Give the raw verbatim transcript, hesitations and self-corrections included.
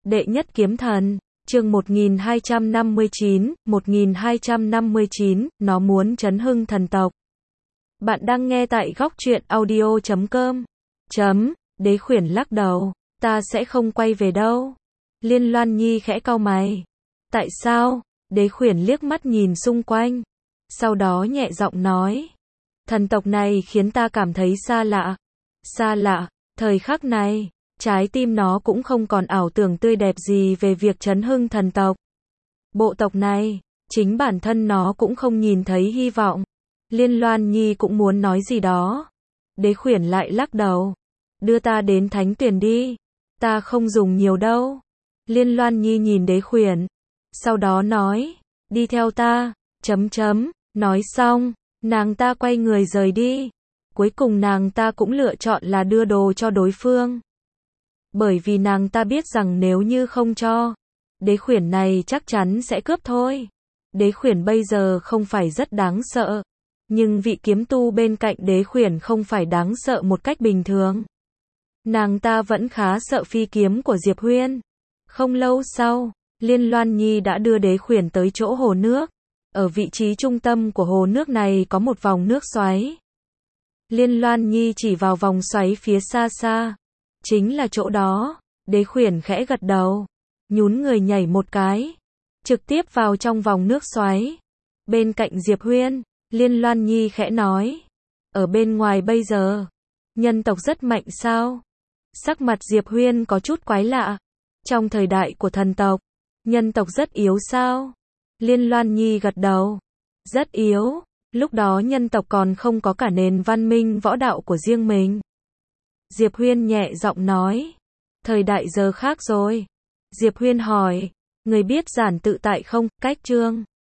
Đệ nhất kiếm thần, chương một nghìn hai trăm năm mươi chín, một nghìn hai trăm năm mươi chín, nó muốn chấn hưng thần tộc. Bạn đang nghe tại góc truyện audio chấm com. Chấm, Đế Khuyển lắc đầu, ta sẽ không quay về đâu. Liên Loan Nhi khẽ cau mày. Tại sao? Đế Khuyển liếc mắt nhìn xung quanh. Sau đó nhẹ giọng nói. Thần tộc này khiến ta cảm thấy xa lạ. Xa lạ, thời khắc này, trái tim nó cũng không còn ảo tưởng tươi đẹp gì về việc chấn hưng thần tộc. Bộ tộc này, chính bản thân nó cũng không nhìn thấy hy vọng. Liên Loan Nhi cũng muốn nói gì đó. Đế Khuyển lại lắc đầu. Đưa ta đến thánh tuyển đi. Ta không dùng nhiều đâu. Liên Loan Nhi nhìn Đế Khuyển. Sau đó nói. Đi theo ta. Chấm chấm. Nói xong, nàng ta quay người rời đi. Cuối cùng nàng ta cũng lựa chọn là đưa đồ cho đối phương. Bởi vì nàng ta biết rằng nếu như không cho, Đế Khuyển này chắc chắn sẽ cướp thôi. Đế Khuyển bây giờ không phải rất đáng sợ. Nhưng vị kiếm tu bên cạnh Đế Khuyển không phải đáng sợ một cách bình thường. Nàng ta vẫn khá sợ phi kiếm của Diệp Huyên. Không lâu sau, Liên Loan Nhi đã đưa Đế Khuyển tới chỗ hồ nước. Ở vị trí trung tâm của hồ nước này có một vòng nước xoáy. Liên Loan Nhi chỉ vào vòng xoáy phía xa xa. Chính là chỗ đó. Đế Khuyển khẽ gật đầu. Nhún người nhảy một cái. Trực tiếp vào trong vòng nước xoáy. Bên cạnh Diệp Huyên, Liên Loan Nhi khẽ nói. Ở bên ngoài bây giờ, nhân tộc rất mạnh sao? Sắc mặt Diệp Huyên có chút quái lạ. Trong thời đại của thần tộc, nhân tộc rất yếu sao? Liên Loan Nhi gật đầu. Rất yếu. Lúc đó nhân tộc còn không có cả nền văn minh võ đạo của riêng mình. Diệp Huyên nhẹ giọng nói. Thời đại giờ khác rồi. Diệp Huyên hỏi. Người biết giản tự tại không? Cách chương.